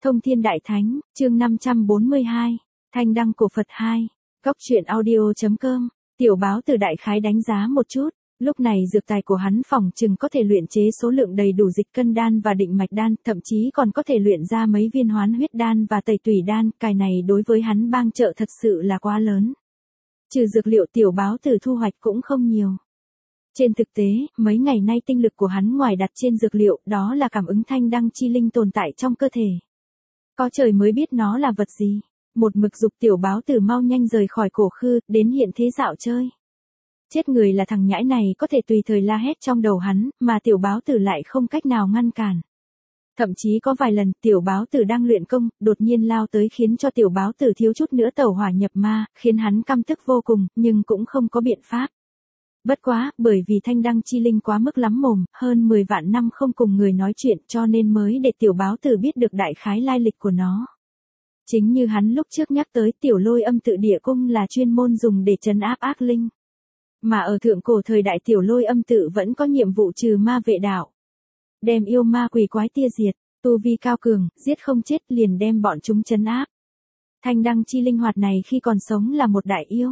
Thông Thiên Đại Thánh, chương 542, Thanh Đăng Cổ Phật 2, Góc truyện audio.com, tiểu báo từ đại khái đánh giá một chút, lúc này dược tài của hắn phỏng chừng có thể luyện chế số lượng đầy đủ dịch cân đan và định mạch đan, thậm chí còn có thể luyện ra mấy viên hoán huyết đan và tẩy tủy đan, cái này đối với hắn bang trợ thật sự là quá lớn. Trừ dược liệu tiểu báo từ thu hoạch cũng không nhiều. Trên thực tế, mấy ngày nay tinh lực của hắn ngoài đặt trên dược liệu, đó là cảm ứng thanh đăng chi linh tồn tại trong cơ thể. Có trời mới biết nó là vật gì. Một mực dục tiểu báo tử mau nhanh rời khỏi cổ khư, đến hiện thế dạo chơi. Chết người là thằng nhãi này có thể tùy thời la hét trong đầu hắn, mà tiểu báo tử lại không cách nào ngăn cản. Thậm chí có vài lần tiểu báo tử đang luyện công, đột nhiên lao tới khiến cho tiểu báo tử thiếu chút nữa tẩu hỏa nhập ma, khiến hắn căm tức vô cùng, nhưng cũng không có biện pháp. Bất quá, bởi vì thanh đăng chi linh quá mức lắm mồm, hơn 10 vạn năm không cùng người nói chuyện cho nên mới để tiểu báo tử biết được đại khái lai lịch của nó. Chính như hắn lúc trước nhắc tới tiểu lôi âm tự địa cung là chuyên môn dùng để trấn áp ác linh. Mà ở thượng cổ thời đại tiểu lôi âm tự vẫn có nhiệm vụ trừ ma vệ đạo. Đem yêu ma quỷ quái tia diệt, tu vi cao cường, giết không chết liền đem bọn chúng trấn áp. Thanh đăng chi linh hoạt này khi còn sống là một đại yêu.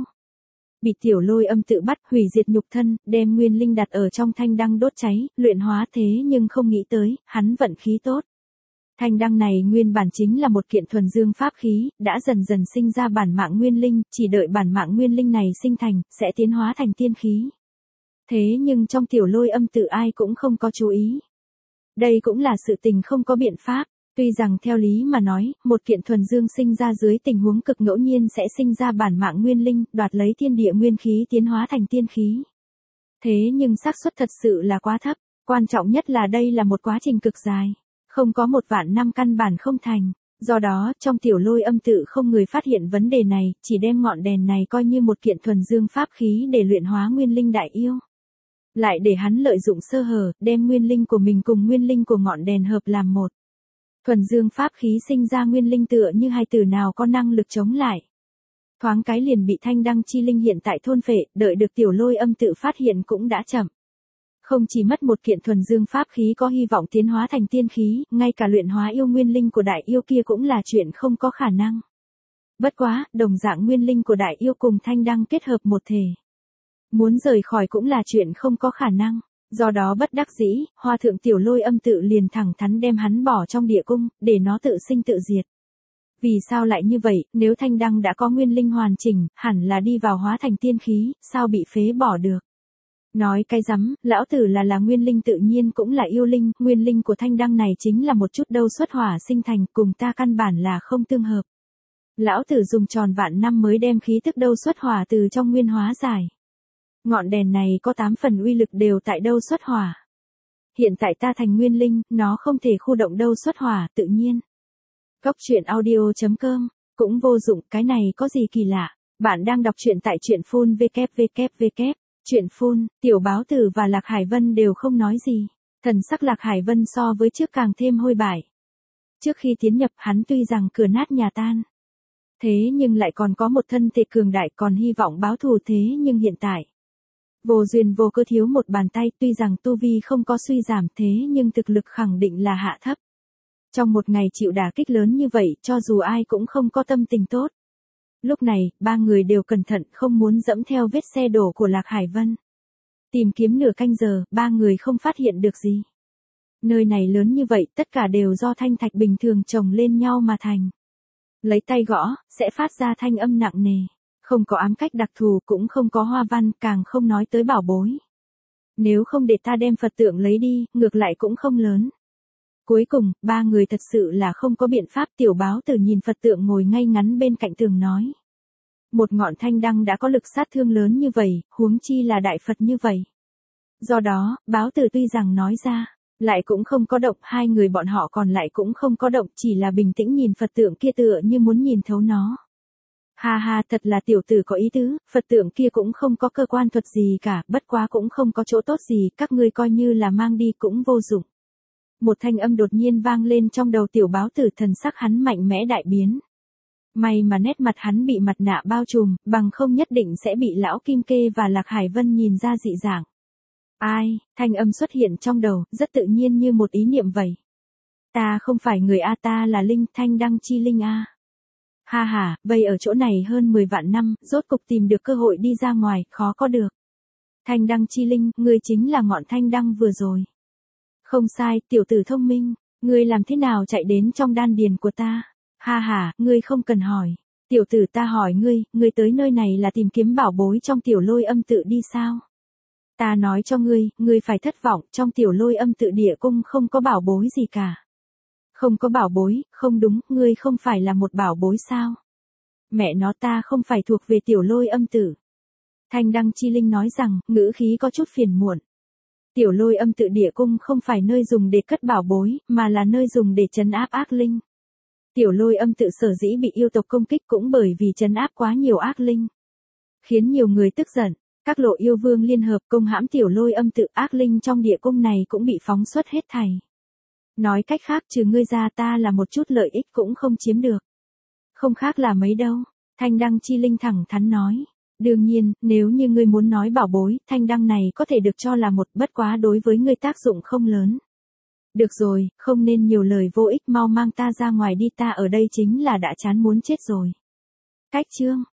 Bị tiểu lôi âm tự bắt hủy diệt nhục thân, đem nguyên linh đặt ở trong thanh đăng đốt cháy, luyện hóa thế nhưng không nghĩ tới, hắn vận khí tốt. Thanh đăng này nguyên bản chính là một kiện thuần dương pháp khí, đã dần dần sinh ra bản mạng nguyên linh, chỉ đợi bản mạng nguyên linh này sinh thành, sẽ tiến hóa thành tiên khí. Thế nhưng trong tiểu lôi âm tự ai cũng không có chú ý. Đây cũng là sự tình không có biện pháp. Tuy rằng theo lý mà nói, một kiện thuần dương sinh ra dưới tình huống cực ngẫu nhiên sẽ sinh ra bản mạng nguyên linh, đoạt lấy thiên địa nguyên khí tiến hóa thành tiên khí. Thế nhưng xác suất thật sự là quá thấp, quan trọng nhất là đây là một quá trình cực dài, không có 1 vạn năm căn bản không thành. Do đó, trong tiểu lôi âm tự không người phát hiện vấn đề này, chỉ đem ngọn đèn này coi như một kiện thuần dương pháp khí để luyện hóa nguyên linh đại yêu. Lại để hắn lợi dụng sơ hở, đem nguyên linh của mình cùng nguyên linh của ngọn đèn hợp làm một. Thuần dương pháp khí sinh ra nguyên linh tựa như hai từ nào có năng lực chống lại. Thoáng cái liền bị thanh đăng chi linh hiện tại thôn phệ, đợi được tiểu lôi âm tự phát hiện cũng đã chậm. Không chỉ mất một kiện thuần dương pháp khí có hy vọng tiến hóa thành tiên khí, ngay cả luyện hóa yêu nguyên linh của đại yêu kia cũng là chuyện không có khả năng. Bất quá, đồng dạng nguyên linh của đại yêu cùng thanh đăng kết hợp một thể. Muốn rời khỏi cũng là chuyện không có khả năng. Do đó bất đắc dĩ, Hoa thượng tiểu lôi âm tự liền thẳng thắn đem hắn bỏ trong địa cung, để nó tự sinh tự diệt. Vì sao lại như vậy, nếu thanh đăng đã có nguyên linh hoàn chỉnh, hẳn là đi vào hóa thành tiên khí, sao bị phế bỏ được? Nói cái rắm, lão tử là nguyên linh tự nhiên cũng là yêu linh, nguyên linh của thanh đăng này chính là một chút đâu xuất hỏa sinh thành, cùng ta căn bản là không tương hợp. Lão tử dùng tròn vạn năm mới đem khí tức đâu xuất hỏa từ trong nguyên hóa giải. Ngọn đèn này có 8 phần uy lực đều tại đâu xuất hỏa. Hiện tại ta thành nguyên linh, nó không thể khu động đâu xuất hỏa, tự nhiên. Góc truyện audio.com, cũng vô dụng, cái này có gì kỳ lạ. Bạn đang đọc truyện tại truyện phun www. Truyện phun, tiểu báo tử và Lạc Hải Vân đều không nói gì. Thần sắc Lạc Hải Vân so với trước càng thêm hôi bại. Trước khi tiến nhập hắn tuy rằng cửa nát nhà tan. Thế nhưng lại còn có một thân thể cường đại còn hy vọng báo thù thế nhưng hiện tại. Vô duyên vô cơ thiếu một bàn tay tuy rằng tu vi không có suy giảm thế nhưng thực lực khẳng định là hạ thấp. Trong một ngày chịu đả kích lớn như vậy cho dù ai cũng không có tâm tình tốt. Lúc này, 3 người đều cẩn thận không muốn dẫm theo vết xe đổ của Lạc Hải Vân. Tìm kiếm nửa canh giờ, 3 người không phát hiện được gì. Nơi này lớn như vậy tất cả đều do thanh thạch bình thường chồng lên nhau mà thành. Lấy tay gõ, sẽ phát ra thanh âm nặng nề. Không có ám cách đặc thù cũng không có hoa văn, càng không nói tới bảo bối. Nếu không để ta đem Phật tượng lấy đi, ngược lại cũng không lớn. Cuối cùng, 3 người thật sự là không có biện pháp. Tiểu báo tử nhìn Phật tượng ngồi ngay ngắn bên cạnh tường nói. Một ngọn thanh đăng đã có lực sát thương lớn như vậy, huống chi là đại Phật như vậy. Do đó, báo tử tuy rằng nói ra, lại cũng không có động, 2 người bọn họ còn lại cũng không có động, chỉ là bình tĩnh nhìn Phật tượng kia tựa như muốn nhìn thấu nó. Ha ha, thật là tiểu tử có ý tứ, Phật tượng kia cũng không có cơ quan thuật gì cả, bất quá cũng không có chỗ tốt gì, các ngươi coi như là mang đi cũng vô dụng. Một thanh âm đột nhiên vang lên trong đầu tiểu báo tử, thần sắc hắn mạnh mẽ đại biến. May mà nét mặt hắn bị mặt nạ bao trùm, bằng không nhất định sẽ bị lão Kim Kê và Lạc Hải Vân nhìn ra dị dạng. Ai, thanh âm xuất hiện trong đầu, rất tự nhiên như một ý niệm vậy. Ta không phải người A, ta là Linh, Thanh Đăng chi Linh A. Ha ha, vây ở chỗ này hơn 10 vạn năm, rốt cục tìm được cơ hội đi ra ngoài, khó có được. Thanh Đăng chi Linh, ngươi chính là ngọn thanh đăng vừa rồi. Không sai, tiểu tử thông minh, ngươi làm thế nào chạy đến trong đan điền của ta? Ha ha, ngươi không cần hỏi. Tiểu tử, ta hỏi ngươi tới nơi này là tìm kiếm bảo bối trong tiểu lôi âm tự đi sao? Ta nói cho ngươi phải thất vọng, trong tiểu lôi âm tự địa cung không có bảo bối gì cả. Không có bảo bối, không đúng, ngươi không phải là một bảo bối sao? Mẹ nó, ta không phải thuộc về tiểu lôi âm tự. Thanh Đăng chi Linh nói rằng, ngữ khí có chút phiền muộn. Tiểu lôi âm tự địa cung không phải nơi dùng để cất bảo bối, mà là nơi dùng để trấn áp ác linh. Tiểu lôi âm tự sở dĩ bị yêu tộc công kích cũng bởi vì trấn áp quá nhiều ác linh. Khiến nhiều người tức giận, các lộ yêu vương liên hợp công hãm tiểu lôi âm tự, ác linh trong địa cung này cũng bị phóng xuất hết thảy. Nói cách khác, trừ ngươi ra ta là một chút lợi ích cũng không chiếm được. Không khác là mấy đâu, Thanh Đăng chi Linh thẳng thắn nói. Đương nhiên, nếu như ngươi muốn nói bảo bối, thanh đăng này có thể được cho là một, bất quá đối với ngươi tác dụng không lớn. Được rồi, không nên nhiều lời vô ích, mau mang ta ra ngoài đi, ta ở đây chính là đã chán muốn chết rồi. Cách chương